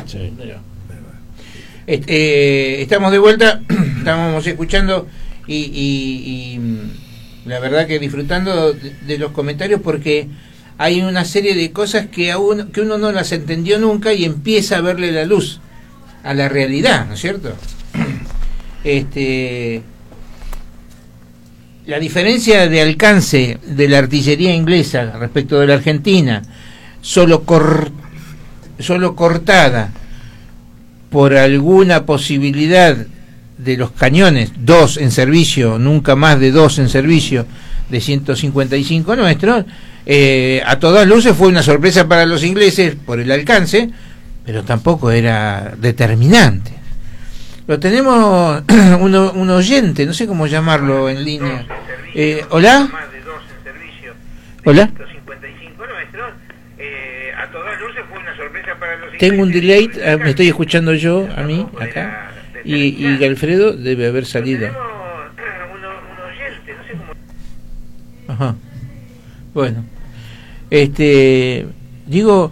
Sí. Estamos de vuelta, estábamos escuchando y la verdad que disfrutando de los comentarios, porque hay una serie de cosas que uno no las entendió nunca y empieza a verle la luz a la realidad, ¿no es cierto? La diferencia de alcance de la artillería inglesa respecto de la argentina, solo cortada por alguna posibilidad de los cañones, 2 en servicio, nunca más de 2 en servicio, de 155 nuestros, a todas luces fue una sorpresa para los ingleses por el alcance, pero tampoco era determinante. Lo tenemos un oyente, no sé cómo llamarlo en línea. ¿Hola? ¿Hola? Tengo un delay, me estoy escuchando yo a mí acá y Alfredo debe haber salido. Ajá. Bueno, digo,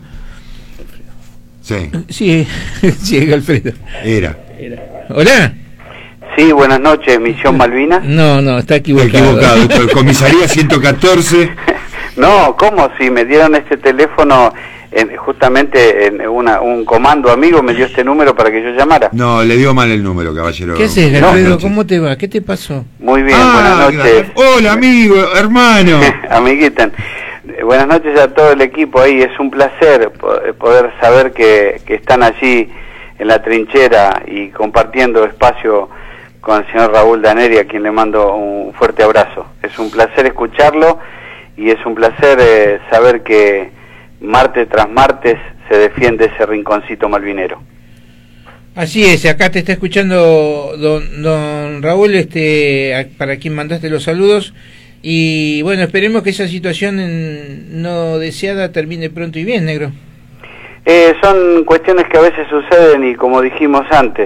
sí, Alfredo. Era. Hola. Sí, buenas noches, Misión Malvina. No, está equivocado. Comisaría 114. No, ¿cómo? Si me dieron este teléfono, justamente en un comando amigo me dio este número para que yo llamara. No, le dio mal el número, caballero. ¿Qué haces, Alfredo? ¿Cómo te va? ¿Qué te pasó? Muy bien, buenas noches. Hola, amigo, hermano. Amiguita. Buenas noches a todo el equipo ahí. Es un placer poder saber que están allí en la trinchera y compartiendo espacio con el señor Raúl Daneri, a quien le mando un fuerte abrazo. Es un placer escucharlo y es un placer saber que martes tras martes se defiende ese rinconcito malvinero. Así es, acá te está escuchando don Raúl, para quien mandaste los saludos, y bueno, esperemos que esa situación no deseada termine pronto y bien, negro. Son cuestiones que a veces suceden y como dijimos antes,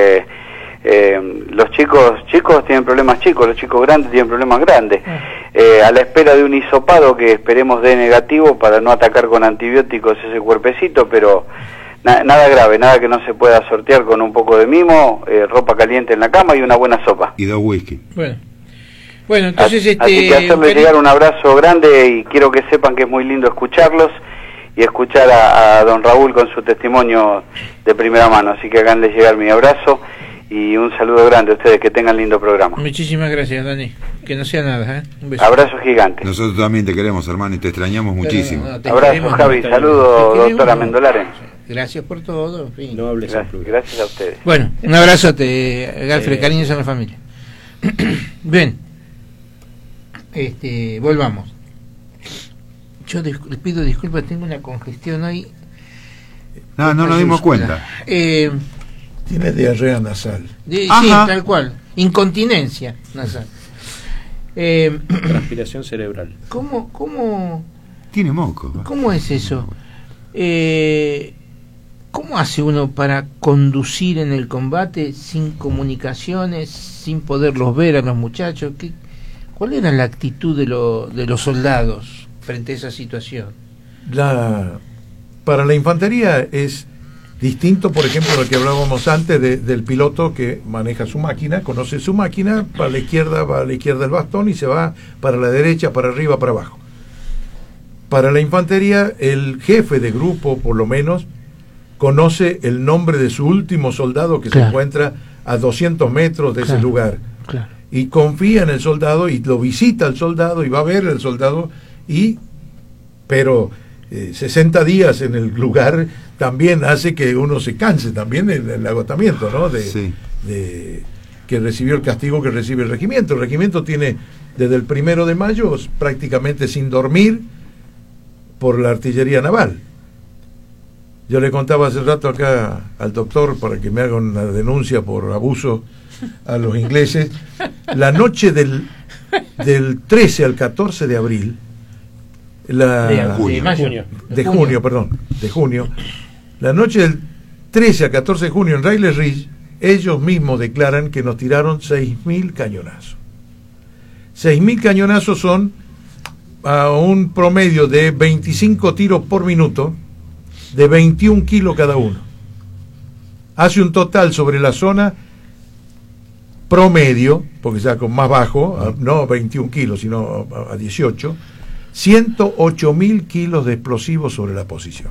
los chicos tienen problemas chicos, los chicos grandes tienen problemas grandes. A la espera de un hisopado que esperemos dé negativo para no atacar con antibióticos ese cuerpecito, pero nada grave, nada que no se pueda sortear con un poco de mimo, ropa caliente en la cama y una buena sopa. Y 2 whisky. Bueno, entonces así que hacerles llegar un abrazo grande y quiero que sepan que es muy lindo escucharlos y escuchar a don Raúl con su testimonio de primera mano, así que háganles llegar mi abrazo y un saludo grande a ustedes, que tengan lindo programa. Muchísimas gracias, Dani, que no sea nada, un beso. Abrazo gigante. Nosotros también te queremos, hermano, y te extrañamos muchísimo. Abrazo, Javi, saludo, doctora Mendolaren. Gracias por todo, en fin. No hables gracias a ustedes. Bueno, un abrazote, Galfred, cariños a la familia. Bien, volvamos. Yo les pido disculpas, tengo una congestión hoy. No nos dimos cuenta. Tiene diarrea nasal. Sí, tal cual. Incontinencia nasal. Transpiración cerebral. ¿Cómo tiene moco? ¿Cómo es eso? ¿Cómo hace uno para conducir en el combate sin comunicaciones, sin poderlos ver a los muchachos? ¿Cuál era la actitud de los soldados frente a esa situación? Para la infantería es distinto, por ejemplo, lo que hablábamos antes del piloto que maneja su máquina, conoce su máquina, va a la izquierda el bastón y se va para la derecha, para arriba, para abajo. Para la infantería, el jefe de grupo, por lo menos, conoce el nombre de su último soldado que se encuentra a 200 metros de ese lugar. Y confía en el soldado y lo visita al soldado y va a ver al soldado, pero 60 días en el lugar también hace que uno se canse también el agotamiento, ¿no? De que recibió el castigo que recibe el regimiento. El regimiento tiene desde el 1 de mayo prácticamente sin dormir por la artillería naval. Yo le contaba hace rato acá al doctor para que me haga una denuncia por abuso a los ingleses. La noche del 13 al 14 de abril, de junio, la noche del 13 al 14 de junio en Riley Ridge, ellos mismos declaran que nos tiraron 6.000 cañonazos. 6.000 cañonazos son a un promedio de 25 tiros por minuto, de 21 kilos cada uno. hace un total sobre la zona promedio, porque ya con más bajo, no 21 kilos, sino a 18, 108.000 kilos de explosivos sobre la posición.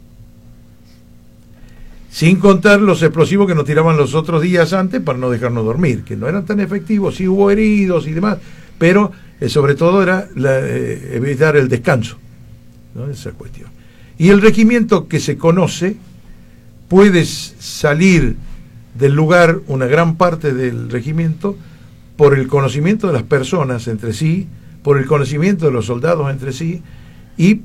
Sin contar los explosivos que nos tiraban los otros días antes para no dejarnos dormir, que no eran tan efectivos, sí hubo heridos y demás, pero sobre todo era evitar el descanso, ¿no? Esa cuestión. Y el regimiento que se conoce puede salir del lugar, una gran parte del regimiento, por el conocimiento de las personas entre sí, por el conocimiento de los soldados entre sí, y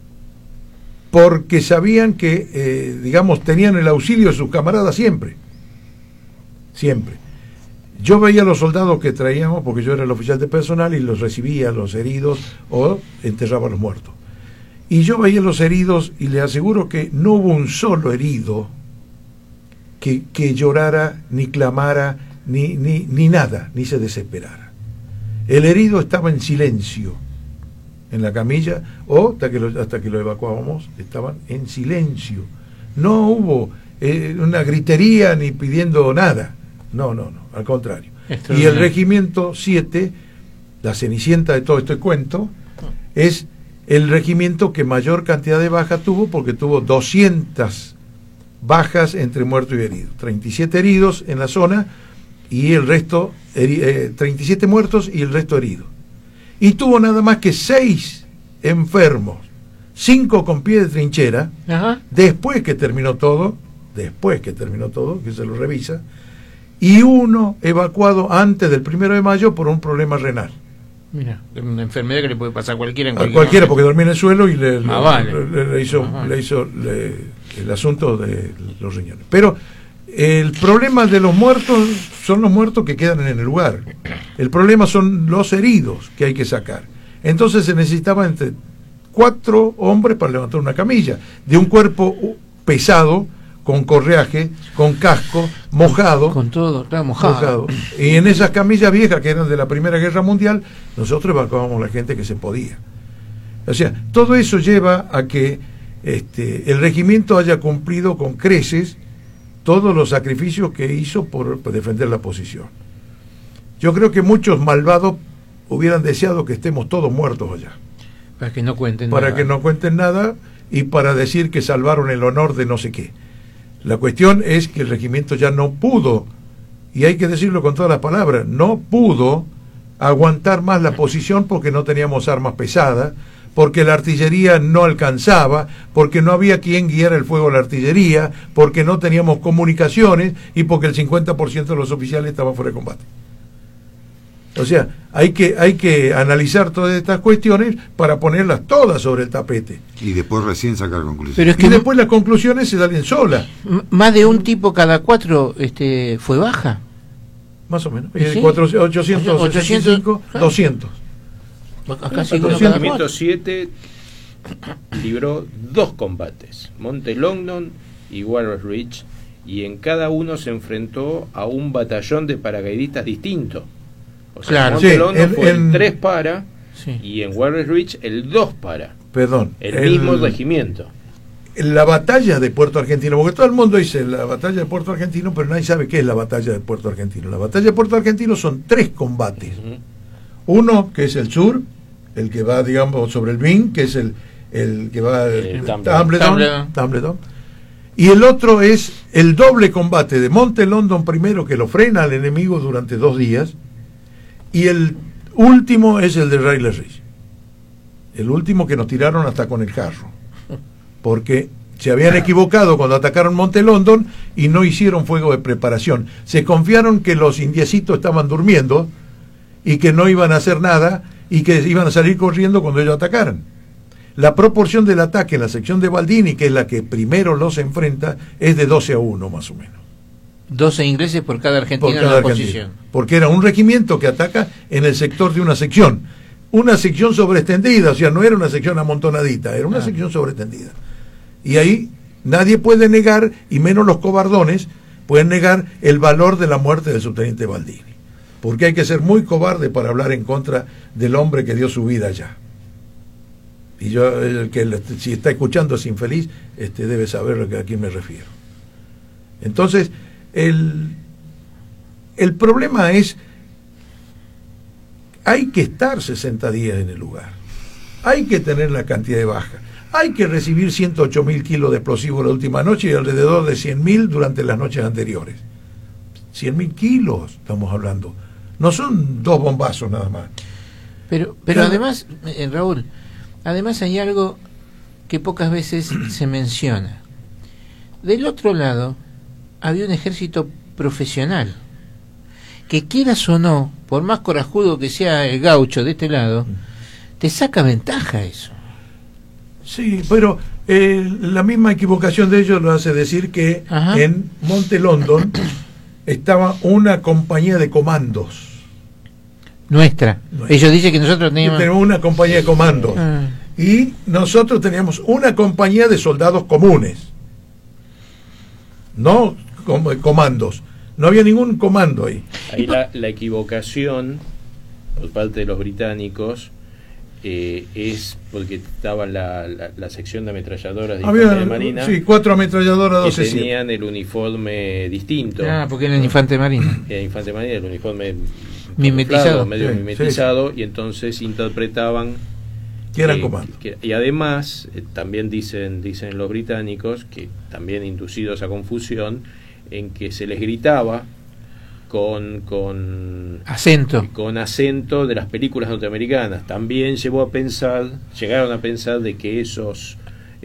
porque sabían que, digamos, tenían el auxilio de sus camaradas siempre. Siempre. Yo veía a los soldados que traíamos, porque yo era el oficial de personal, y los recibía, los heridos, o enterraba a los muertos. Y yo veía a los heridos, y le aseguro que no hubo un solo herido que llorara, ni clamara, ni nada, ni se desesperara. El herido estaba en silencio en la camilla, o hasta que lo evacuábamos, estaban en silencio. No hubo una gritería ni pidiendo nada. No, al contrario. Y el regimiento 7, la cenicienta de todo este cuento, es el regimiento que mayor cantidad de bajas tuvo, porque tuvo 200 bajas entre muertos y heridos, 37 heridos en la zona y el resto 37 muertos y el resto heridos, y tuvo nada más que 6 enfermos, 5 con pie de trinchera. Ajá. después que terminó todo, que se lo revisa, y 1 evacuado antes del 1 de mayo por un problema renal. Mira, una enfermedad que le puede pasar a cualquiera en cualquiera, porque dormía en el suelo y le hizo el asunto de los riñones. Pero el problema de los muertos son los muertos que quedan en el lugar. El problema son los heridos que hay que sacar. Entonces se necesitaba entre 4 hombres para levantar una camilla de un cuerpo pesado, con correaje, con casco, mojado. Con todo, claro, mojado. Y en esas camillas viejas que eran de la Primera Guerra Mundial, nosotros evacuábamos la gente que se podía. O sea, todo eso lleva a que el regimiento haya cumplido con creces todos los sacrificios que hizo por defender la posición. Yo creo que muchos malvados hubieran deseado que estemos todos muertos allá. Para que no cuenten nada. Para que no cuenten nada y para decir que salvaron el honor de no sé qué. La cuestión es que el regimiento ya no pudo, y hay que decirlo con todas las palabras, no pudo aguantar más la posición porque no teníamos armas pesadas, porque la artillería no alcanzaba, porque no había quien guiara el fuego a la artillería, porque no teníamos comunicaciones y porque el 50% de los oficiales estaban fuera de combate. O sea, hay que analizar todas estas cuestiones para ponerlas todas sobre el tapete. Y después recién sacar conclusiones. Pero es que después las conclusiones se salen solas. Más de un tipo cada 4 fue baja. Más o menos. ¿Sí? 865, 200. Acá el regimiento 7 libró 2 combates, Monte Longdon y Walrus Ridge, y en cada uno se enfrentó a un batallón de paracaidistas distinto. O sea, claro, Monte Longdon fue el 3 para, sí, y en Walrus Ridge el 2 para. Perdón. El mismo regimiento. La batalla de Puerto Argentino, porque todo el mundo dice la batalla de Puerto Argentino, pero nadie sabe qué es la batalla de Puerto Argentino. La batalla de Puerto Argentino son 3 combates. Uno, que es el sur, el que va, digamos, sobre el Bin, que es el que va Tumbledon. Y el otro es el doble combate de Monte Longdon primero, que lo frena al enemigo durante 2 días, y el último es el de Railway Ridge, el último que nos tiraron hasta con el carro, porque se habían equivocado cuando atacaron Monte Longdon y no hicieron fuego de preparación. Se confiaron que los indiecitos estaban durmiendo y que no iban a hacer nada y que iban a salir corriendo cuando ellos atacaran. La proporción del ataque en la sección de Baldini, que es la que primero los enfrenta, es de 12-1 más o menos. 12 ingleses por cada argentino en la posición. Porque era un regimiento que ataca en el sector de una sección sobreextendida, o sea, no era una sección amontonadita, era una sección sobreextendida. Y ahí nadie puede negar, y menos los cobardones, pueden negar el valor de la muerte del subteniente Baldini. Porque hay que ser muy cobarde para hablar en contra del hombre que dio su vida allá. Y yo, el que si está escuchando es infeliz, debe saber a quién me refiero. Entonces, el problema es, hay que estar 60 días en el lugar, hay que tener la cantidad de baja, hay que recibir 108.000 kilos de explosivos la última noche y alrededor de 100.000 durante las noches anteriores. 100.000 kilos estamos hablando, no son 2 bombazos nada más. Pero además, Raúl, además hay algo que pocas veces se menciona. Del otro lado había un ejército profesional que, quieras o no, por más corajudo que sea el gaucho de este lado, te saca ventaja eso. Sí, pero la misma equivocación de ellos lo hace decir que en Monte London estaba una compañía de comandos. Nuestra. Ellos dicen que nosotros teníamos una compañía de comandos. Y nosotros teníamos una compañía de soldados comunes. No comandos. No había ningún comando ahí. Ahí la equivocación por parte de los británicos es porque estaba la sección de ametralladoras de Infantería de Marina. Sí, 4 ametralladoras, que tenían el uniforme distinto. Porque era Infante Marina. Era Infante Marina, el uniforme mimetizado, medio mimetizado, y entonces interpretaban que eran comandos. Y además, también dicen los británicos, que también inducidos a confusión, en que se les gritaba con acento de las películas norteamericanas. También llegaron a pensar de que esos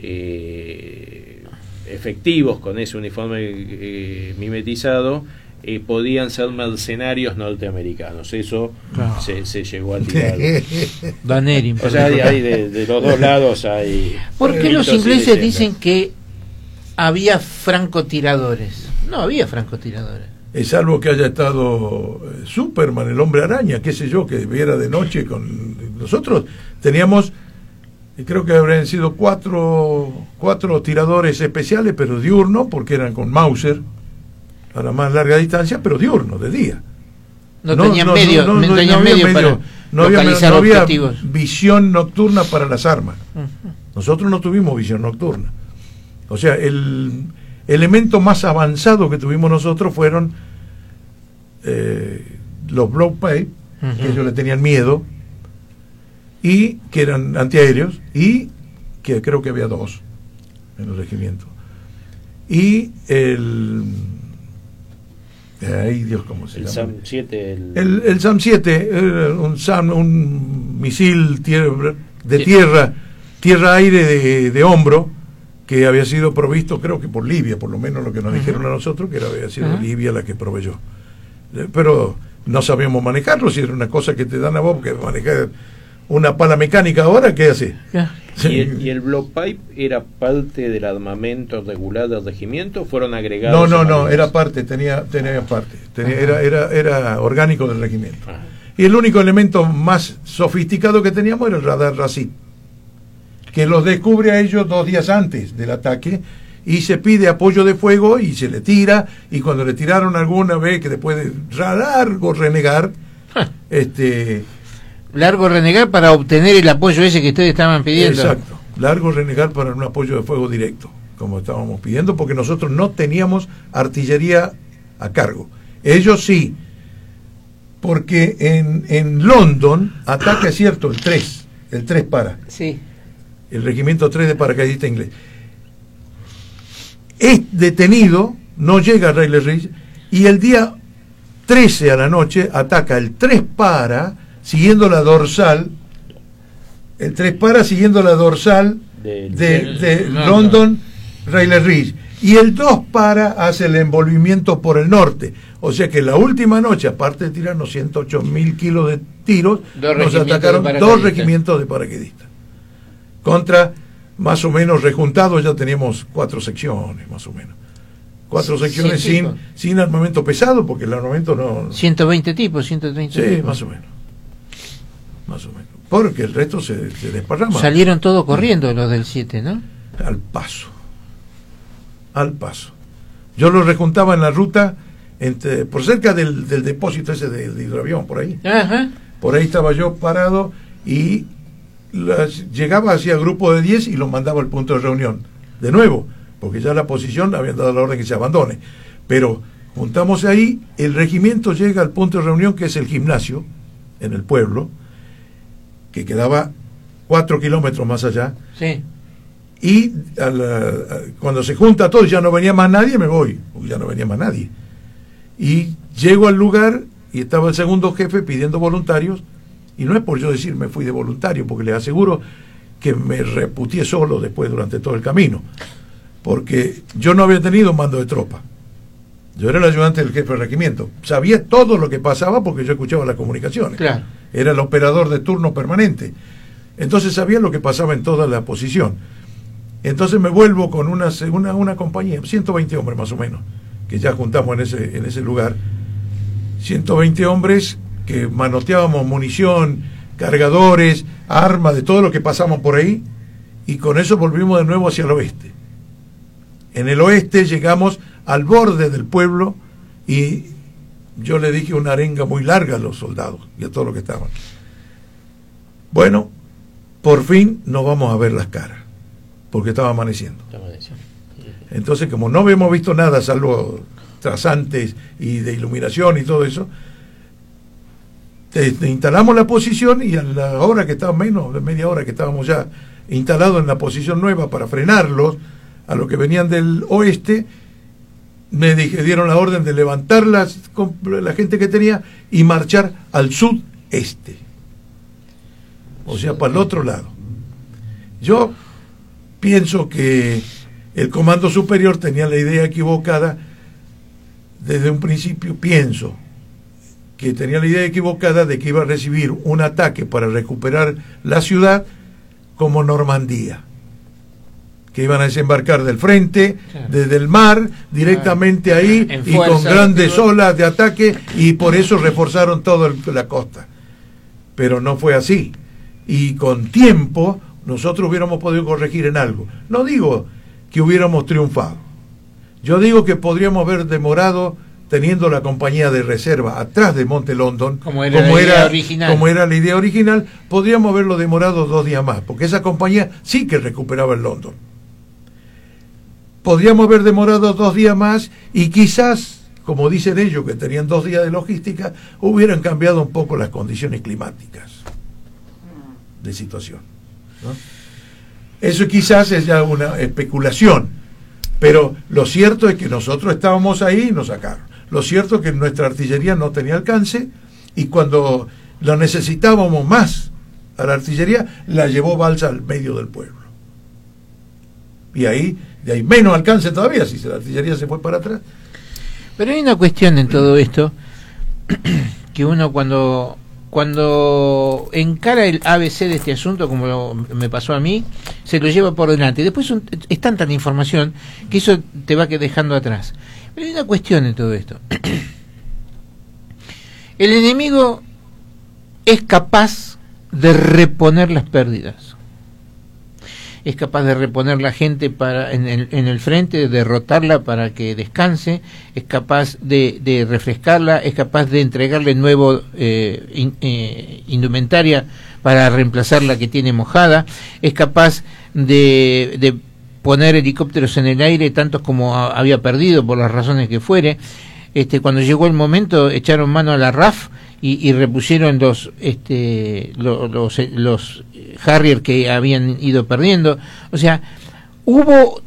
efectivos con ese uniforme mimetizado podían ser mercenarios norteamericanos. Eso se llegó a tirar. O sea, hay de los dos lados hay. ¿Por qué los ingleses dicen que había francotiradores? No había francotiradores. Salvo que haya estado Superman, el hombre araña, qué sé yo, que viera de noche con nosotros. Teníamos, creo que habrían sido cuatro tiradores especiales, pero diurnos, porque eran con Mauser a la más larga distancia, pero diurnos, de día. No tenían medio para localizar objetivos. Visión nocturna para las armas. Nosotros no tuvimos visión nocturna. O sea, el elemento más avanzado que tuvimos nosotros fueron los blow pipe, que ellos le tenían miedo, y que eran antiaéreos, y que creo que había 2 en los regimientos. Y ay Dios, ¿cómo se llama? SAM 7. El SAM 7, un misil tierra-aire de hombro, que había sido provisto, creo que por Libia, por lo menos lo que nos dijeron a nosotros, que había sido Libia la que proveyó. Pero no sabíamos manejarlo, si era una cosa que te dan a vos, porque manejar una pala mecánica ahora, ¿qué hace? ¿Y el block pipe era parte del armamento regular del regimiento? ¿Fueron agregados? No, era parte, tenía parte. Era orgánico del regimiento. Y el único elemento más sofisticado que teníamos era el radar RACIT, que los descubre a ellos 2 días antes del ataque y se pide apoyo de fuego y se le tira, y cuando le tiraron alguna vez, que después de largo renegar, largo renegar para obtener el apoyo ese que ustedes estaban pidiendo. Exacto, largo renegar para un apoyo de fuego directo, como estábamos pidiendo, porque nosotros no teníamos artillería a cargo. Ellos sí, porque en London ataca, es cierto, el 3 para. Sí. El regimiento 3 de paracaidistas inglés. Es detenido, no llega a Riley Ridge, y el día 13 a la noche ataca el 3 para, siguiendo la dorsal, de London, Riley Ridge, y el 2 para hace el envolvimiento por el norte. O sea que la última noche, aparte de tirarnos 108.000 kilos de tiros, nos atacaron 2 regimientos de paracaidistas. Contra, más o menos rejuntados, ya teníamos 4 secciones, más o menos. 4 secciones sin armamento pesado, porque el armamento no... 120 tipos, 130 sí, tipos. más o menos. Porque el resto se desparrama. Salieron todos corriendo los del 7, ¿no? Al paso. Yo los rejuntaba en la ruta, por cerca del depósito ese de hidroavión, por ahí. Por ahí estaba yo parado, y llegaba hacia grupo de 10 y los mandaba al punto de reunión. De nuevo, porque ya la posición habían dado la orden que se abandone. Pero juntamos ahí, el regimiento llega al punto de reunión que es el gimnasio, en el pueblo, que quedaba 4 kilómetros más allá. Sí. Y cuando se junta todo y ya no venía más nadie, me voy, porque ya no venía más nadie. Y llego al lugar y estaba el segundo jefe pidiendo voluntarios, y no es por yo decir me fui de voluntario, porque les aseguro que me reputié solo después durante todo el camino, porque yo no había tenido mando de tropa. Yo era el ayudante del jefe de regimiento. Sabía todo lo que pasaba porque yo escuchaba las comunicaciones. Claro. Era el operador de turno permanente. Entonces sabía lo que pasaba en toda la posición. Entonces me vuelvo con una compañía, 120 hombres más o menos, que ya juntamos en ese lugar. 120 hombres que manoteábamos munición, cargadores, armas, de todo lo que pasamos por ahí, y con eso volvimos de nuevo hacia el oeste. En el oeste llegamos al borde del pueblo y yo le dije una arenga muy larga a los soldados y a todos los que estaban. Bueno, por fin nos vamos a ver las caras, porque estaba amaneciendo. Entonces, como no habíamos visto nada salvo trazantes y de iluminación y todo eso, instalamos la posición, y a la hora que estaba, menos de media hora que estábamos ya instalados en la posición nueva para frenarlos a los que venían del oeste, me dieron la orden de levantar la gente que tenía y marchar al sudeste, o sea, para el otro lado. Yo pienso que el comando superior tenía la idea equivocada desde un principio. Pienso que tenía la idea equivocada de que iba a recibir un ataque para recuperar la ciudad como Normandía, que iban a desembarcar del frente, claro, desde el mar, directamente ahí, y con grandes olas de ataque, y por eso reforzaron toda la costa. Pero no fue así. Y con tiempo nosotros hubiéramos podido corregir en algo. No digo que hubiéramos triunfado. Yo digo que podríamos haber demorado, teniendo la compañía de reserva atrás de Monte London, como era la idea original, podríamos haberlo demorado 2 días más, porque esa compañía sí que recuperaba el London. Podríamos haber demorado 2 días más, y quizás, como dicen ellos, que tenían 2 días de logística, hubieran cambiado un poco las condiciones climáticas de situación, ¿no? Eso quizás es ya una especulación, pero lo cierto es que nosotros estábamos ahí y nos sacaron. Lo cierto es que nuestra artillería no tenía alcance, y cuando lo necesitábamos más a la artillería, la llevó Balsa al medio del pueblo. Y ahí, de ahí menos alcance todavía, si la artillería se fue para atrás. Pero hay una cuestión en todo esto, que uno cuando encara el ABC de este asunto, como me pasó a mí, se lo lleva por delante. Después es tanta la información que eso te va dejando atrás. Pero hay una cuestión en todo esto. El enemigo es capaz de reponer las pérdidas. Es capaz de reponer la gente en el frente, de derrotarla para que descanse, es capaz de refrescarla, es capaz de entregarle nuevo indumentaria para reemplazar la que tiene mojada, es capaz de poner helicópteros en el aire, tantos como había perdido por las razones que fuere. Cuando llegó el momento, echaron mano a la RAF y repusieron los Harrier que habían ido perdiendo. O sea, hubo,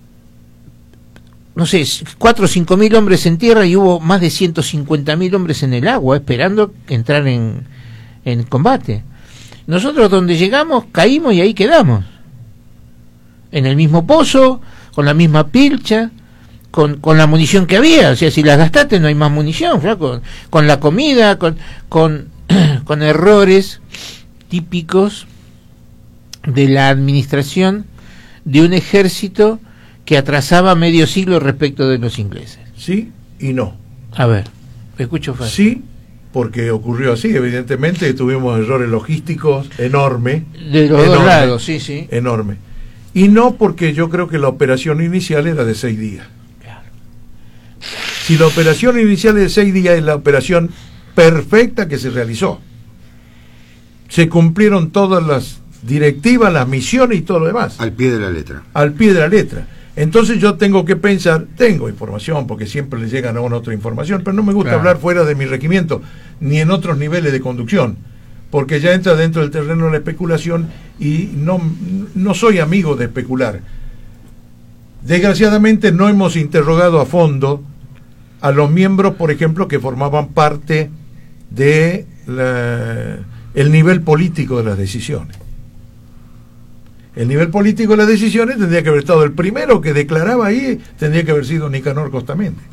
no sé, 4 o 5 mil hombres en tierra, y hubo más de 150.000 hombres en el agua esperando entrar en combate. Nosotros, donde llegamos, caímos y ahí quedamos, en el mismo pozo, con la misma pilcha, con la munición que había. O sea, si las gastaste no hay más munición, flaco. Con la comida, con errores típicos de la administración de un ejército que atrasaba medio siglo respecto de los ingleses. Sí y no. A ver, escucho fácil. Sí, porque ocurrió así, evidentemente tuvimos errores logísticos enormes. De los dos lados, sí, sí. Enorme. Y no, porque yo creo que la operación inicial era de 6 días. Claro. Si la operación inicial es de 6 días, es la operación perfecta que se realizó. Se cumplieron todas las directivas, las misiones y todo lo demás. Al pie de la letra. Al pie de la letra. Entonces yo tengo que pensar, tengo información, porque siempre les llegan a una otra información, pero no me gusta hablar fuera de mi regimiento, ni en otros niveles de conducción, porque ya entra dentro del terreno de la especulación y no soy amigo de especular. Desgraciadamente no hemos interrogado a fondo a los miembros, por ejemplo, que formaban parte de el nivel político de las decisiones. El nivel político de las decisiones tendría que haber estado el primero que declaraba ahí, tendría que haber sido Nicanor Costamente,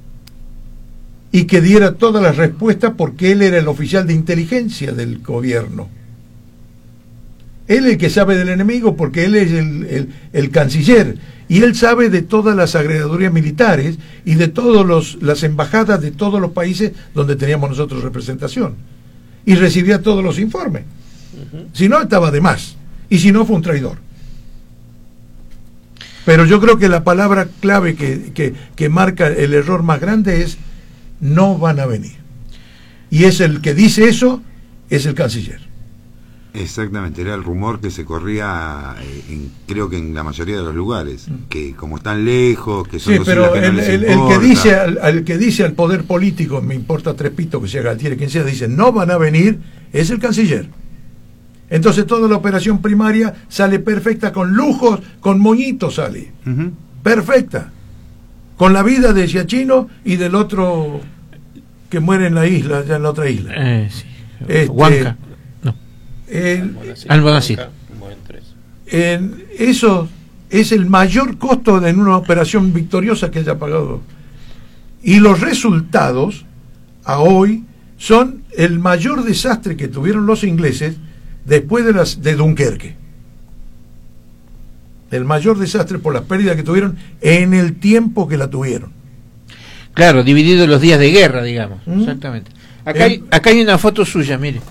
y que diera todas las respuestas, porque él era el oficial de inteligencia del gobierno. Él es el que sabe del enemigo, porque él es el canciller, y él sabe de todas las agregadurías militares y de todas las embajadas de todos los países donde teníamos nosotros representación, y recibía todos los informes. Si no, estaba de más, y si no, fue un traidor. Pero yo creo que la palabra clave que marca el error más grande es: no van a venir. Y es el que dice eso, es el canciller. Exactamente, era el rumor que se corría, creo que en la mayoría de los lugares, que como están lejos, que son sí, pero el que dice al poder político, me importa tres pitos que sea Galtieri, quien sea, dice no van a venir, es el canciller. Entonces toda la operación primaria sale perfecta, con lujos, con moñitos sale, perfecta, con la vida de Giachino y del otro que muere en la isla, ya en la otra isla. Sí. Huanca. Almonacid. Eso es el mayor costo en una operación victoriosa que haya pagado. Y los resultados a hoy son el mayor desastre que tuvieron los ingleses después de Dunkerque. El mayor desastre por las pérdidas que tuvieron en el tiempo que la tuvieron. Claro, dividido los días de guerra, digamos. Exactamente. Acá hay una foto suya, mire.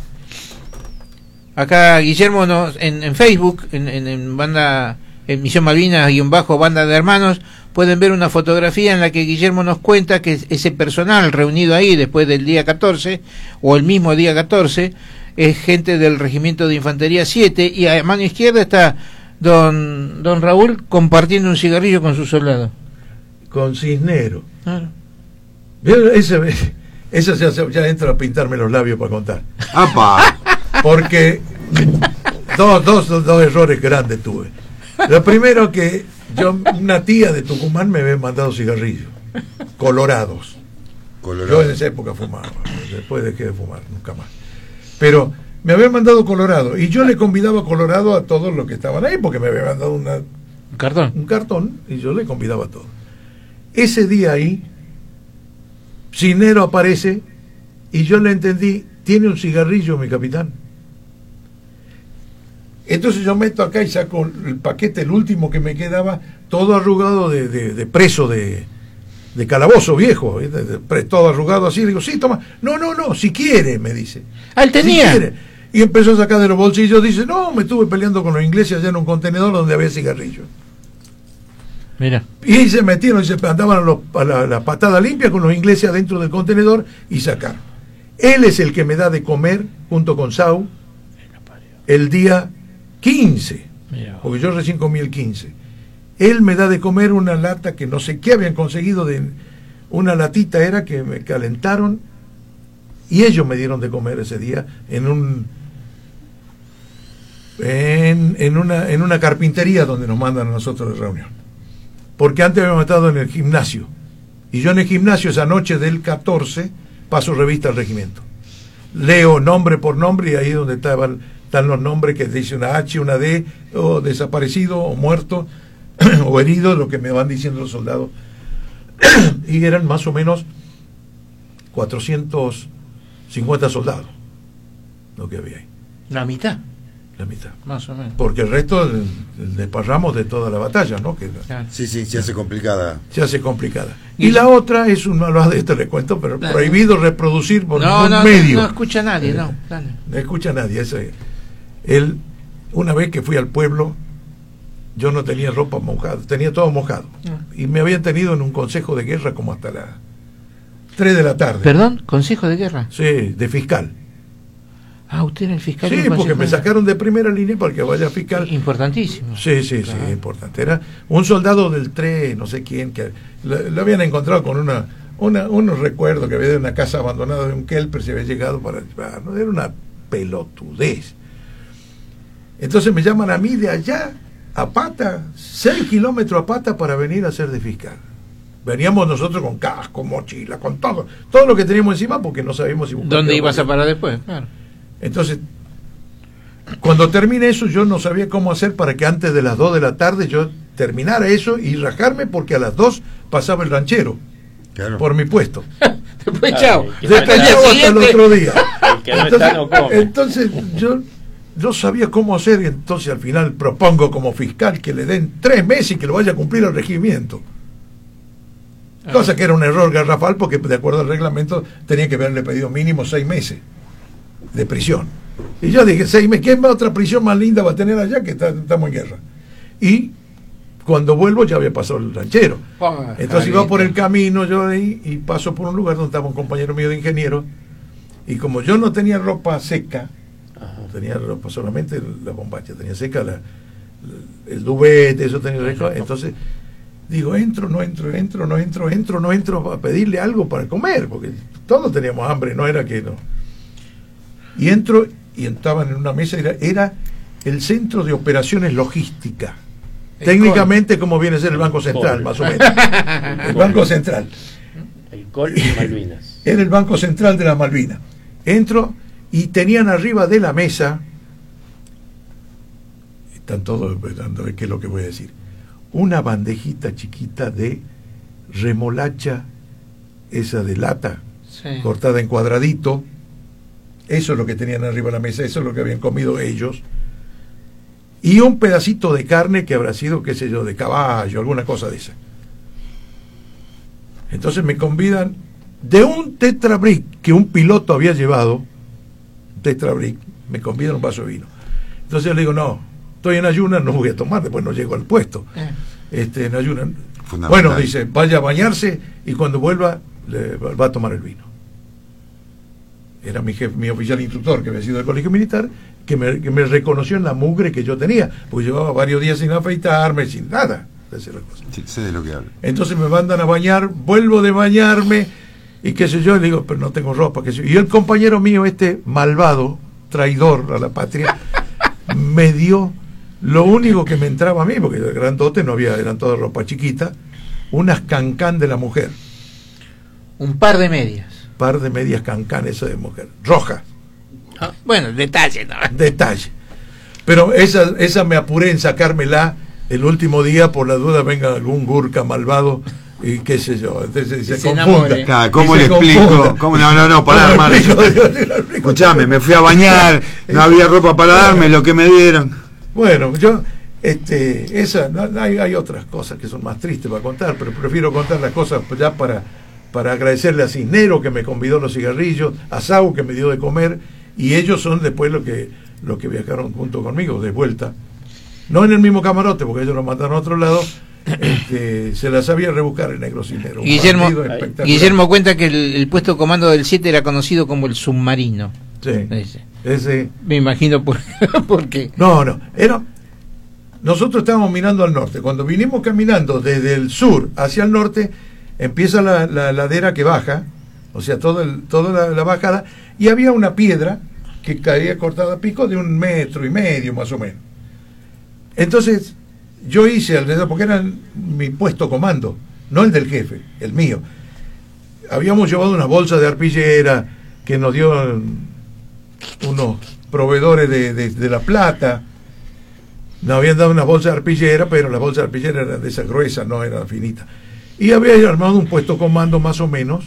Acá Guillermo en Facebook, en banda, en Misión Malvinas _banda de hermanos, pueden ver una fotografía en la que Guillermo nos cuenta que ese personal reunido ahí después del día 14, o el mismo día 14, es gente del Regimiento de Infantería 7, y a mano izquierda está don Raúl compartiendo un cigarrillo con su soldado. Con Cisnero. Claro. Esa ya entra a pintarme los labios para contar. ¡Apa! Porque dos errores grandes tuve. Lo primero, que una tía de Tucumán me había mandado cigarrillos colorados. Yo en esa época fumaba, después dejé de fumar, nunca más. Pero me habían mandado colorado, y yo le convidaba colorado a todos los que estaban ahí, porque me habían mandado un cartón, y yo le convidaba a todos. Ese día ahí Cisnero aparece, y yo le entendí: tiene un cigarrillo, mi capitán. Entonces yo meto acá y saco el paquete, el último que me quedaba, todo arrugado de preso de calabozo viejo, todo arrugado así. Le digo: sí, toma. No, si quiere, me dice. Él tenía. Si quiere. Y empezó a sacar de los bolsillos, dice: no, me estuve peleando con los ingleses allá en un contenedor donde había cigarrillos. Mira. Y se metieron y se andaban a la patada limpia con los ingleses adentro del contenedor y sacaron. Él es el que me da de comer, junto con Sau, el día 15, porque yo recién comí el 15. Él me da de comer una lata que no sé qué habían conseguido, una latita era que me calentaron, y ellos me dieron de comer ese día en una carpintería donde nos mandan a nosotros de reunión. Porque antes habíamos estado en el gimnasio, y yo en el gimnasio esa noche del 14 paso revista al regimiento, leo nombre por nombre, y ahí donde están los nombres que dice una H, una D, o desaparecido, o muerto, o herido, lo que me van diciendo los soldados. Y eran más o menos 450 soldados lo que había ahí. La mitad. Más o menos. Porque el resto desparramos de toda la batalla, ¿no? Sí, se hace complicada. Y la otra es de esto le cuento, pero prohibido reproducir por ningún medio. No escucha nadie, no. Dale. No escucha nadie. Una vez que fui al pueblo, yo no tenía ropa mojada, tenía todo mojado. Y me habían tenido en un consejo de guerra como hasta las 3 de la tarde. ¿Perdón? ¿Consejo de guerra? Sí, de fiscal. Ah, usted era el fiscal. Sí, porque me sacaron de primera línea para que vaya fiscal. Importantísimo. Sí, importante. Era un soldado del 3, no sé quién, que lo habían encontrado con unos recuerdos que había de una casa abandonada de un Kelper, se había llegado para llevar, ¿no? Era una pelotudez. Entonces me llaman a mí de allá, a pata, 6 kilómetros a pata para venir a ser de fiscal. Veníamos nosotros con casco, mochila, con todo lo que teníamos encima porque no sabíamos si ¿dónde ibas a parar después? Claro. Entonces, cuando termine eso, yo no sabía cómo hacer para que antes de las 2 de la tarde yo terminara eso y rajarme, porque a las 2 pasaba el ranchero. Claro. Por mi puesto. Después, chao. Después hasta el otro día. El que no está no come. Entonces, yo sabía cómo hacer, y entonces al final propongo como fiscal que le den 3 meses y que lo vaya a cumplir al regimiento. Cosa que era un error garrafal, porque de acuerdo al reglamento tenía que haberle pedido mínimo 6 meses de prisión. Y yo dije, 6 meses, ¿qué otra prisión más linda va a tener allá que estamos en guerra? Y cuando vuelvo ya había pasado el ranchero. Entonces iba por el camino yo ahí y paso por un lugar donde estaba un compañero mío de ingeniero, y como yo no tenía ropa seca, tenía ropa solamente la bombacha, tenía seca el duvet, eso tenía seco, entonces digo, entro a pedirle algo para comer, porque todos teníamos hambre, no era que no. Y entro y estaban en una mesa, era el Centro de Operaciones Logística. Técnicamente como viene a ser el Banco Central, más o menos. El Banco Central. El Col y Malvinas. Era el Banco Central de las Malvinas. Entro y tenían arriba de la mesa, están todos esperando a ver qué es lo que voy a decir, una bandejita chiquita de remolacha, esa de lata, cortada en cuadradito. Eso es lo que tenían arriba de la mesa, eso es lo que habían comido ellos. Y un pedacito de carne que habrá sido, qué sé yo, de caballo, alguna cosa de esa. Entonces me convidan de un tetrabric que un piloto había llevado, tetrabric, me convidan un vaso de vino. Entonces yo le digo, no, estoy en ayunas, no voy a tomar, después no llego al puesto. En ayunas. Bueno, dice, vaya a bañarse y cuando vuelva va a tomar el vino. Era mi oficial instructor, que había sido del colegio militar, que me reconoció en la mugre que yo tenía, porque llevaba varios días sin afeitarme, sin nada de hacer las cosas. Sí, sé de lo que hablo. Entonces me mandan a bañar, vuelvo de bañarme y qué sé yo, y le digo, pero no tengo ropa, qué sé yo. Y el compañero mío, malvado, traidor a la patria, me dio lo único que me entraba a mí, porque el grandote no había, eran toda ropa chiquita, unas cancán de la mujer. Un par de medias Cancán, esa de mujer, roja. Bueno, detalle, ¿no? Detalle. Pero esa me apuré en sacármela el último día, por la duda venga algún gurka malvado y qué sé yo, entonces se confunda. ¿Cómo le explico? ¿Cómo no, pará, hermano? Escuchame, me fui a bañar, no había ropa para darme, lo que me dieron. Bueno, yo hay otras cosas que son más tristes para contar, pero prefiero contar las cosas ya para agradecerle a Cisnero, que me convidó los cigarrillos, a Sau, que me dio de comer, y ellos son después los que viajaron junto conmigo de vuelta, no en el mismo camarote porque ellos lo mandaron a otro lado. Se la sabía rebuscar el negro Cisnero. Guillermo cuenta que el puesto comando del 7 era conocido como el submarino. Sí, ese me imagino por qué. No, nosotros estábamos mirando al norte. Cuando vinimos caminando desde el sur hacia el norte, empieza la ladera que baja, o sea, toda la bajada, y había una piedra que caía cortada a pico de 1,5 metros más o menos. Entonces yo hice alrededor, porque era mi puesto comando, no el del jefe, el mío. Habíamos llevado una bolsa de arpillera que nos dio unos proveedores de La Plata. Nos habían dado una bolsa de arpillera, pero la bolsa de arpillera era de esa gruesa, no era finita. Y había armado un puesto comando más o menos,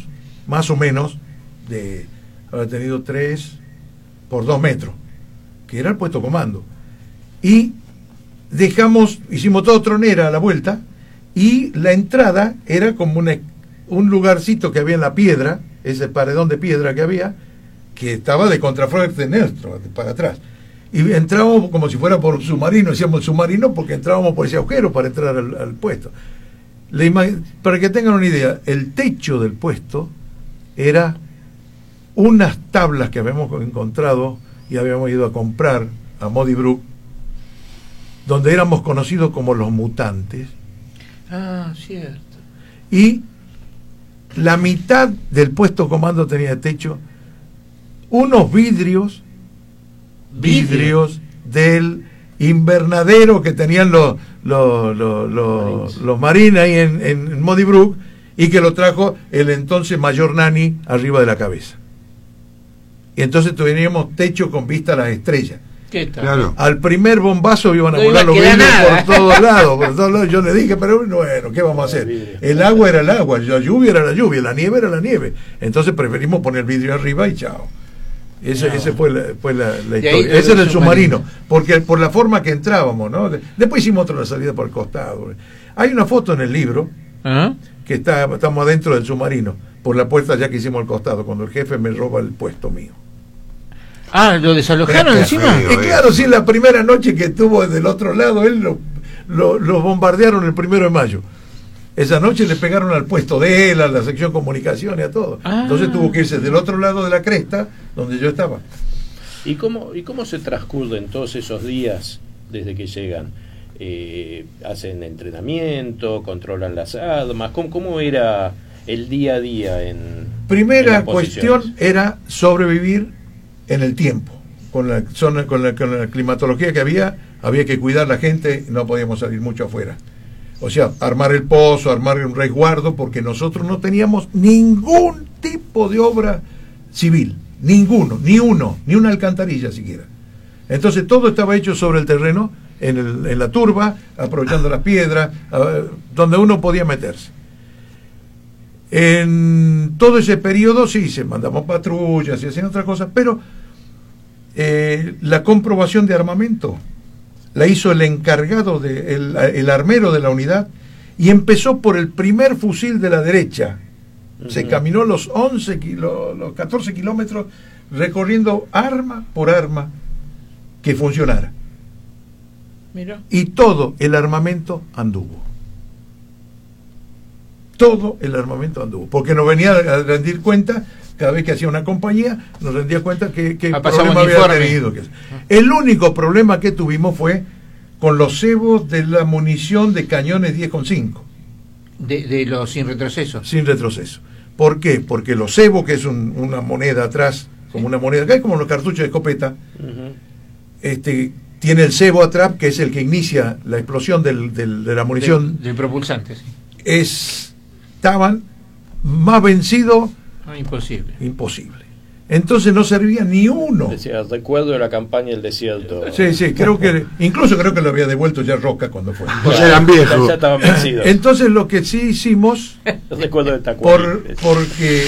había tenido 3 por 2 metros, que era el puesto comando. Y hicimos todo tronera a la vuelta, y la entrada era como un lugarcito que había en la piedra, ese paredón de piedra que había, que estaba de contrafuerte nuestro, para atrás. Y entrábamos como si fuera por submarino, decíamos submarino porque entrábamos por ese agujero para entrar al puesto. Para que tengan una idea, el techo del puesto era unas tablas que habíamos encontrado y habíamos ido a comprar a Modi Brook, donde éramos conocidos como los mutantes. Ah, cierto. Y la mitad del puesto comando tenía de techo unos vidrios del invernadero que tenían los marines ahí en Modi Brook, y que lo trajo el entonces mayor Nani arriba de la cabeza. Y entonces teníamos techo con vista a las estrellas. ¿Qué tal? Claro. Al primer bombazo iban a No volar iba a los quedar vidrios nada. por todos lados. Yo le dije, pero bueno, ¿qué vamos a hacer? El agua era el agua, la lluvia era la lluvia, la nieve era la nieve. Entonces preferimos poner vidrio arriba y chao. Ese fue la historia. Ese era el submarino, porque por la forma que entrábamos, ¿no? Después hicimos otra salida por el costado. Hay una foto en el libro ¿Ah? que estamos adentro del submarino, por la puerta ya que hicimos al costado, cuando el jefe me roba el puesto mío. Ah, ¿lo desalojaron encima? feo. Y claro, sí, la primera noche que estuvo del otro lado, él lo bombardearon el 1 de mayo. Esa noche le pegaron al puesto de él, a la sección comunicación y a todo. Ah. Entonces tuvo que irse del otro lado de la cresta, donde yo estaba. ¿Y cómo se transcurren todos esos días desde que llegan? ¿Hacen entrenamiento? ¿Controlan las armas? ¿Cómo era el día a día en Primera las posiciones? cuestión era sobrevivir en el tiempo. Con la climatología que había que cuidar la gente, no podíamos salir mucho afuera. O sea, armar el pozo, armar un resguardo, porque nosotros no teníamos ningún tipo de obra civil, ni una alcantarilla siquiera. Entonces todo estaba hecho sobre el terreno, en la turba, aprovechando las piedras, donde uno podía meterse. En todo ese periodo sí, se mandamos patrullas y hacían otras cosas, pero la comprobación de armamento la hizo el encargado, el armero de la unidad, y empezó por el primer fusil de la derecha. Se caminó los 14 kilómetros recorriendo arma por arma que funcionara. Mira. Y todo el armamento anduvo. Todo el armamento anduvo. Porque nos venía a rendir cuenta, cada vez que hacía una compañía, nos rendía cuenta que problema había tenido. El único problema que tuvimos fue con los cebos de la munición de cañones 10,5. De los sin retroceso. Sin retroceso. ¿Por qué? Porque los cebos, que es una moneda atrás, como una moneda, que es como los cartuchos de escopeta, tiene el cebo atrás, que es el que inicia la explosión de la munición. Del propulsante, sí. Estaban más vencidos. Imposible. Imposible. Entonces no servía ni uno. Decía, recuerdo de la campaña del desierto. Sí, incluso creo que lo había devuelto ya Roca cuando fue. Pues eran viejos. Ya estaban vencidos. Entonces lo que sí hicimos, Recuerdo de Tacuarí. porque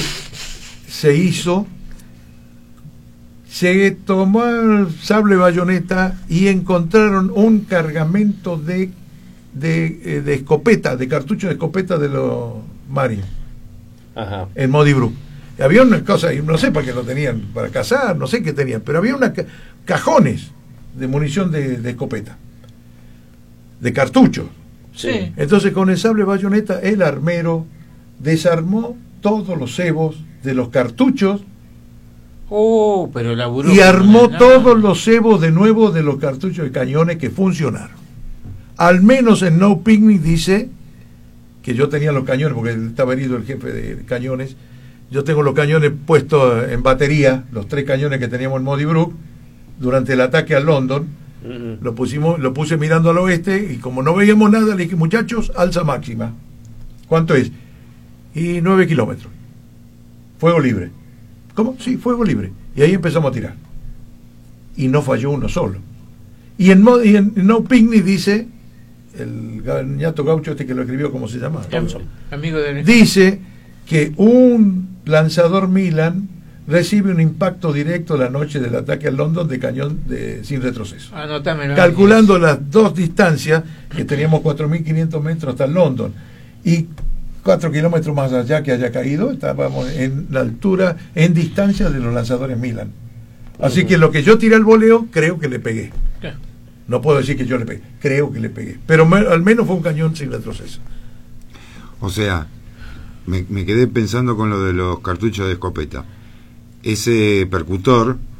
se tomó el sable bayoneta y encontraron un cargamento de escopeta, de cartuchos de escopeta de los Marines. Ajá. En Modi Brook. Había una cosa, no sé para qué lo tenían, para cazar, no sé qué tenían, pero había cajones de munición de escopeta, de cartuchos. Sí. Entonces con el sable bayoneta el armero desarmó todos los cebos de los cartuchos Pero laburó. y armó todos los cebos de nuevo de los cartuchos de cañones que funcionaron. Al menos en No Picnic dice que yo tenía los cañones, porque estaba herido el jefe de cañones. Yo tengo los cañones puestos en batería, los 3 cañones que teníamos en Modi Brook, durante el ataque a London. Lo puse mirando al oeste, y como no veíamos nada, le dije, muchachos, alza máxima. ¿Cuánto es? Y 9 kilómetros. Fuego libre. ¿Cómo? Sí, fuego libre. Y ahí empezamos a tirar. Y no falló uno solo. Y en No Picnic dice, el ñato gaucho que lo escribió, ¿cómo se llama? Amigo de... Dice que un lanzador Milan recibe un impacto directo la noche del ataque a London de cañón sin retroceso. Anótamelo. Calculando las dos distancias, que teníamos 4.500 metros hasta London y 4 kilómetros más allá que haya caído, estábamos en la altura, en distancia de los lanzadores Milan. Así que lo que yo tiré al voleo, creo que le pegué. No puedo decir que yo le pegué, creo que le pegué. Pero al menos fue un cañón sin retroceso. O sea, me quedé pensando con lo de los cartuchos de escopeta. Ese percutor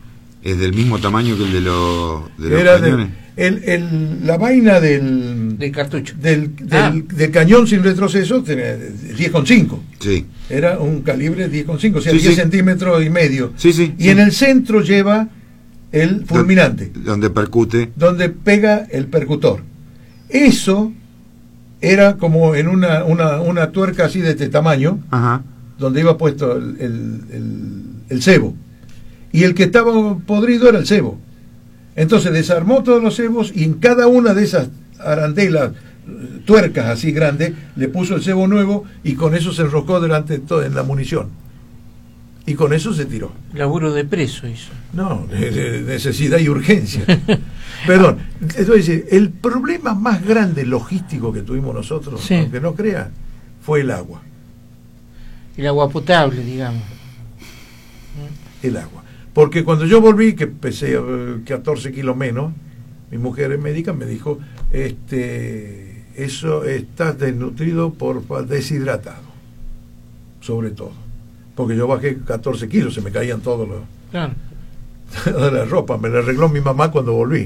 ¿Es del mismo tamaño que el de los Era cañones? La vaina del cartucho. Del cañón sin retroceso tenía 10,5. Sí. Era un calibre 10,5, o sea, Sí, 10 sí. centímetros y medio. Sí, sí. Y en el centro lleva el fulminante. Donde percute. Donde pega el percutor. Eso era como en una tuerca así de este tamaño, Ajá. donde iba puesto el cebo. Y el que estaba podrido era el cebo. Entonces desarmó todos los cebos y en cada una de esas arandelas, tuercas así grandes, le puso el cebo nuevo y con eso se enroscó delante en la munición. Y con eso se tiró. Laburo de preso hizo. No, de necesidad y urgencia. Perdón, entonces el problema más grande logístico que tuvimos nosotros, sí, aunque no crea, fue el agua. El agua potable, digamos. El agua. Porque cuando yo volví, que pesé 14 kilos menos, mi mujer es médica, me dijo, eso estás desnutrido por deshidratado, sobre todo. Porque yo bajé 14 kilos, se me caían todos los... Claro. de la ropa, me la arregló mi mamá cuando volví.